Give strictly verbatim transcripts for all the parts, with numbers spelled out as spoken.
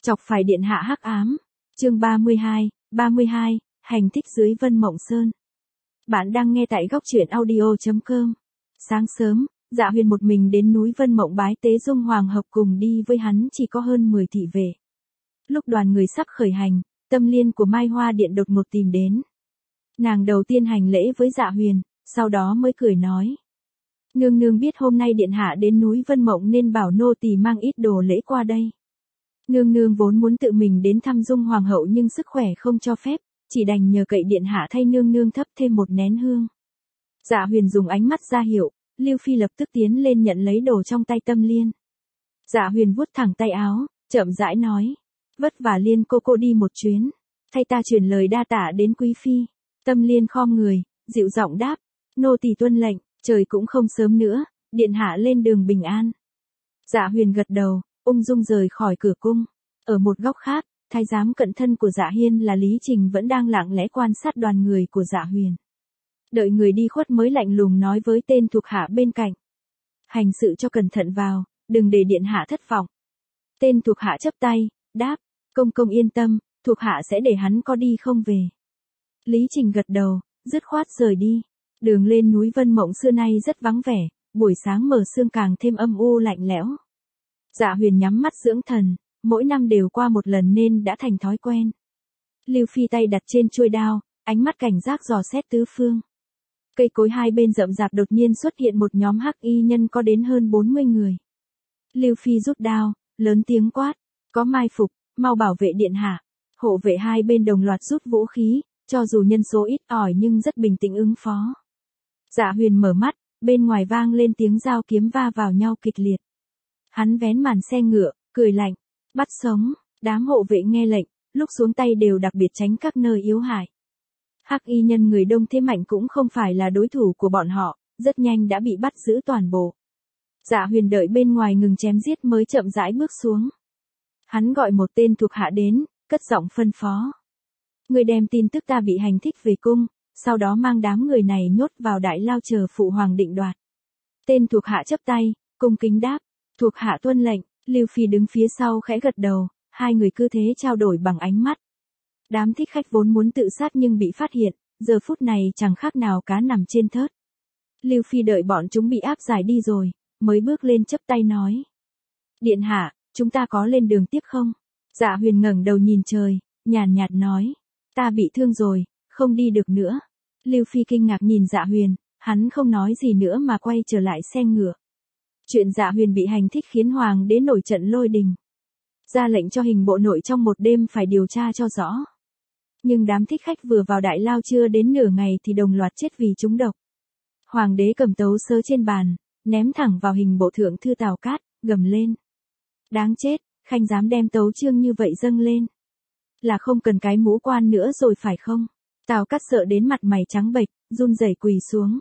Chọc phải điện hạ hắc ám. Chương ba mươi hai, ba mươi hai, hành thích dưới Vân Mộng Sơn. Bạn đang nghe tại góc truyện audio chấm com. Sáng sớm, Dạ Huyền một mình đến núi Vân Mộng bái tế Dung Hoàng hợp, cùng đi với hắn chỉ có hơn mười thị vệ. Lúc đoàn người sắp khởi hành, Tâm Liên của Mai Hoa Điện đột ngột tìm đến. Nàng đầu tiên hành lễ với Dạ Huyền, sau đó mới cười nói: Nương nương biết hôm nay điện hạ đến núi Vân Mộng nên bảo nô tỳ mang ít đồ lễ qua đây. Nương nương vốn muốn tự mình đến thăm Dung Hoàng hậu nhưng sức khỏe không cho phép, chỉ đành nhờ cậy điện hạ thay nương nương thắp thêm một nén hương. Dạ Huyền dùng ánh mắt ra hiệu, Lưu Phi lập tức tiến lên nhận lấy đồ trong tay Tâm Liên. Dạ Huyền vuốt thẳng tay áo, chậm rãi nói: Vất vả Liên cô cô đi một chuyến, thay ta truyền lời đa tạ đến quý phi. Tâm Liên khom người, dịu giọng đáp: Nô tỳ tuân lệnh, trời cũng không sớm nữa, điện hạ lên đường bình an. Dạ Huyền gật đầu, ung dung rời khỏi cửa cung. Ở một góc khác, thái giám cận thân của Dạ Hiên là Lý Trình vẫn đang lặng lẽ quan sát đoàn người của Dạ Huyền. Đợi người đi khuất mới lạnh lùng nói với tên thuộc hạ bên cạnh: Hành sự cho cẩn thận vào, đừng để điện hạ thất vọng. Tên thuộc hạ chắp tay, đáp: Công công yên tâm, thuộc hạ sẽ để hắn có đi không về. Lý Trình gật đầu, dứt khoát rời đi. Đường lên núi Vân Mộng xưa nay rất vắng vẻ, buổi sáng mờ sương càng thêm âm u lạnh lẽo. Dạ Huyền nhắm mắt dưỡng thần, mỗi năm đều qua một lần nên đã thành thói quen. Lưu Phi tay đặt trên chuôi đao, ánh mắt cảnh giác dò xét tứ phương. Cây cối hai bên rậm rạp đột nhiên xuất hiện một nhóm hắc y nhân có đến hơn bốn mươi người. Lưu Phi rút đao, lớn tiếng quát: Có mai phục, mau bảo vệ điện hạ. Hộ vệ hai bên đồng loạt rút vũ khí, cho dù nhân số ít ỏi nhưng rất bình tĩnh ứng phó. Dạ Huyền mở mắt, bên ngoài vang lên tiếng dao kiếm va vào nhau kịch liệt. Hắn vén màn xe ngựa, cười lạnh: Bắt sống. Đám hộ vệ nghe lệnh, lúc xuống tay đều đặc biệt tránh các nơi yếu hại. Hắc y nhân người đông thế mạnh cũng không phải là đối thủ của bọn họ, rất nhanh đã bị bắt giữ toàn bộ. Dạ Huyền đợi bên ngoài ngừng chém giết mới chậm rãi bước xuống. Hắn gọi một tên thuộc hạ đến, cất giọng phân phó: Người đem tin tức ta bị hành thích về cung, sau đó mang đám người này nhốt vào đại lao chờ phụ hoàng định đoạt. Tên thuộc hạ chắp tay, cung kính đáp: Thuộc hạ tuân lệnh. Lưu Phi đứng phía sau khẽ gật đầu, hai người cứ thế trao đổi bằng ánh mắt. Đám thích khách vốn muốn tự sát nhưng bị phát hiện, giờ phút này chẳng khác nào cá nằm trên thớt. Lưu Phi đợi bọn chúng bị áp giải đi rồi, mới bước lên chắp tay nói: Điện hạ, chúng ta có lên đường tiếp không? Dạ Huyền ngẩng đầu nhìn trời, nhàn nhạt nói: Ta bị thương rồi, không đi được nữa. Lưu Phi kinh ngạc nhìn Dạ Huyền, hắn không nói gì nữa mà quay trở lại xe ngựa. Chuyện Dạ Huyền bị hành thích khiến hoàng đế nổi trận lôi đình. Ra lệnh cho hình bộ nội trong một đêm phải điều tra cho rõ. Nhưng đám thích khách vừa vào đại lao chưa đến nửa ngày thì đồng loạt chết vì trúng độc. Hoàng đế cầm tấu sớ trên bàn, ném thẳng vào hình bộ thượng thư Tào Cát, gầm lên: Đáng chết, khanh dám đem tấu chương như vậy dâng lên. Là không cần cái mũ quan nữa rồi phải không? Tào Cát sợ đến mặt mày trắng bệch, run rẩy quỳ xuống.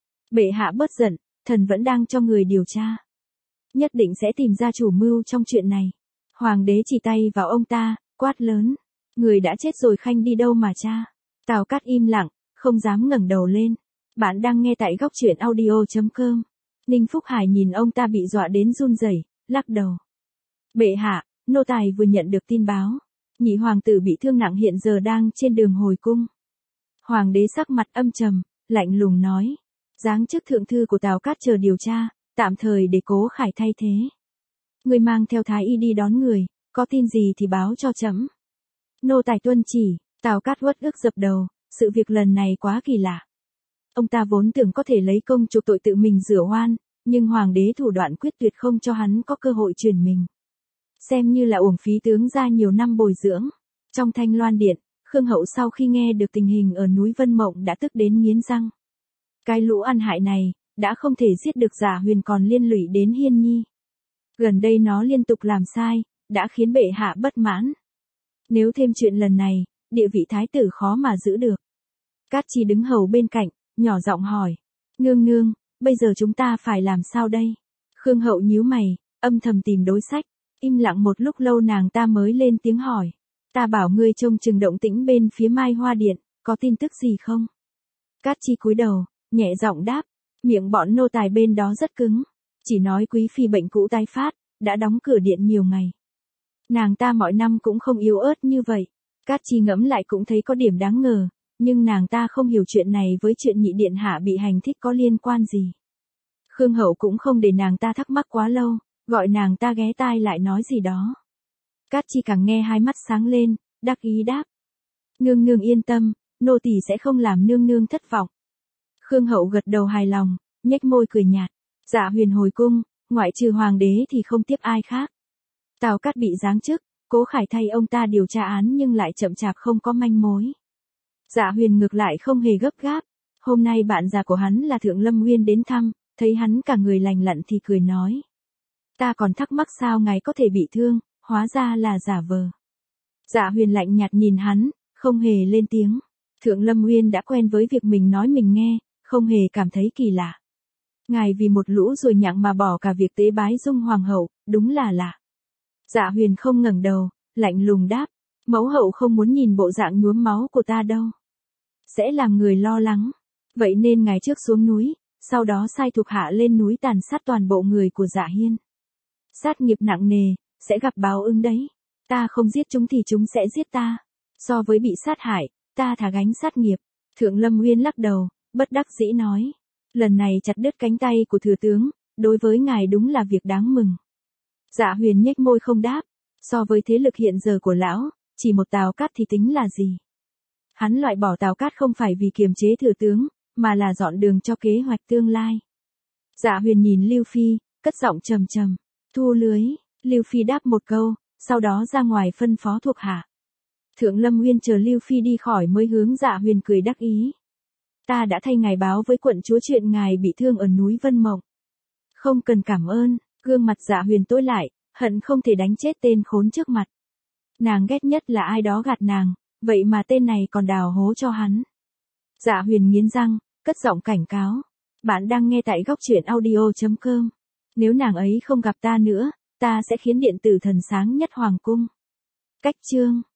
Bệ hạ bớt giận, thần vẫn đang cho người điều tra. Nhất định sẽ tìm ra chủ mưu trong chuyện này. Hoàng đế chỉ tay vào ông ta, quát lớn: Người đã chết rồi khanh đi đâu mà tra? Tào Cát im lặng, không dám ngẩng đầu lên. Bạn đang nghe tại góc truyện audio chấm com. Ninh Phúc Hải nhìn ông ta bị dọa đến run rẩy, lắc đầu. Bệ hạ, nô tài vừa nhận được tin báo. Nhị hoàng tử bị thương nặng hiện giờ đang trên đường hồi cung. Hoàng đế sắc mặt âm trầm, lạnh lùng nói. Giáng chức thượng thư của Tào Cát chờ điều tra, tạm thời để Cố Khải thay thế. Người mang theo thái y đi đón người, có tin gì thì báo cho trẫm. Nô tài tuân chỉ. Tào Cát uất ức dập đầu, sự việc lần này quá kỳ lạ. Ông ta vốn tưởng có thể lấy công chuộc tội tự mình rửa oan, nhưng hoàng đế thủ đoạn quyết tuyệt không cho hắn có cơ hội chuyển mình. Xem như là uổng phí tướng ra nhiều năm bồi dưỡng. Trong Thanh Loan Điện, Khương Hậu sau khi nghe được tình hình ở núi Vân Mộng đã tức đến nghiến răng. Cái lũ ăn hại này, đã không thể giết được Dạ Huyền còn liên lụy đến Hiên Nhi. Gần đây nó liên tục làm sai, đã khiến bệ hạ bất mãn. Nếu thêm chuyện lần này, địa vị thái tử khó mà giữ được. Cát Chi đứng hầu bên cạnh, nhỏ giọng hỏi. Nương nương, bây giờ chúng ta phải làm sao đây? Khương Hậu nhíu mày, âm thầm tìm đối sách. Im lặng một lúc lâu nàng ta mới lên tiếng hỏi. Ta bảo ngươi trông chừng động tĩnh bên phía Mai Hoa Điện, có tin tức gì không? Cát Chi cúi đầu, nhẹ giọng đáp. Miệng bọn nô tài bên đó rất cứng. Chỉ nói quý phi bệnh cũ tái phát, đã đóng cửa điện nhiều ngày. Nàng ta mọi năm cũng không yếu ớt như vậy. Cát Chi ngẫm lại cũng thấy có điểm đáng ngờ, nhưng nàng ta không hiểu chuyện này với chuyện nhị điện hạ bị hành thích có liên quan gì. Khương Hậu cũng không để nàng ta thắc mắc quá lâu, gọi nàng ta ghé tai lại nói gì đó. Cát Chi càng nghe hai mắt sáng lên, đắc ý đáp. Nương nương yên tâm, nô tỳ sẽ không làm nương nương thất vọng. Khương Hậu gật đầu hài lòng, nhếch môi cười nhạt. Dạ Huyền hồi cung, ngoại trừ hoàng đế thì không tiếp ai khác. Tào Cát bị giáng chức, Cố Khải thay ông ta điều tra án nhưng lại chậm chạp không có manh mối. Dạ Huyền ngược lại không hề gấp gáp. Hôm nay bạn già của hắn là Thượng Lâm Nguyên đến thăm, thấy hắn cả người lành lặn thì cười nói. Ta còn thắc mắc sao ngài có thể bị thương, hóa ra là giả vờ. Dạ Huyền lạnh nhạt nhìn hắn, không hề lên tiếng. Thượng Lâm Nguyên đã quen với việc mình nói mình nghe, không hề cảm thấy kỳ lạ. Ngài vì một lũ ruồi nhặng mà bỏ cả việc tế bái Dung Hoàng hậu, đúng là lạ. Dạ Huyền không ngẩng đầu, lạnh lùng đáp. Mẫu hậu không muốn nhìn bộ dạng nhuốm máu của ta đâu. Sẽ làm người lo lắng. Vậy nên ngài trước xuống núi, sau đó sai thuộc hạ lên núi tàn sát toàn bộ người của Dạ Hiên. Sát nghiệp nặng nề, sẽ gặp báo ứng đấy. Ta không giết chúng thì chúng sẽ giết ta. So với bị sát hại, ta thà gánh sát nghiệp. Thượng Lâm Nguyên lắc đầu, bất đắc dĩ nói. Lần này chặt đứt cánh tay của thừa tướng, đối với ngài đúng là việc đáng mừng. Dạ Huyền nhếch môi không đáp. So với thế lực hiện giờ của lão, chỉ một Tào Cát thì tính là gì? Hắn loại bỏ Tào Cát không phải vì kiềm chế thừa tướng, mà là dọn đường cho kế hoạch tương lai. Dạ Huyền nhìn Lưu Phi, cất giọng trầm trầm. Thu lưới. Lưu Phi đáp một câu, sau đó ra ngoài phân phó thuộc hạ. Thượng Lâm Nguyên chờ Lưu Phi đi khỏi mới hướng Dạ Huyền cười đắc ý. Ta đã thay ngài báo với quận chúa chuyện ngài bị thương ở núi Vân Mộng. Không cần cảm ơn. Gương mặt Dạ Huyền tối lại, hận không thể đánh chết tên khốn trước mặt. Nàng ghét nhất là ai đó gạt nàng, vậy mà tên này còn đào hố cho hắn. Dạ Huyền nghiến răng, cất giọng cảnh cáo. Bạn đang nghe tại góc truyện audio chấm com. Nếu nàng ấy không gặp ta nữa, ta sẽ khiến điện tử thần sáng nhất hoàng cung. Cách chương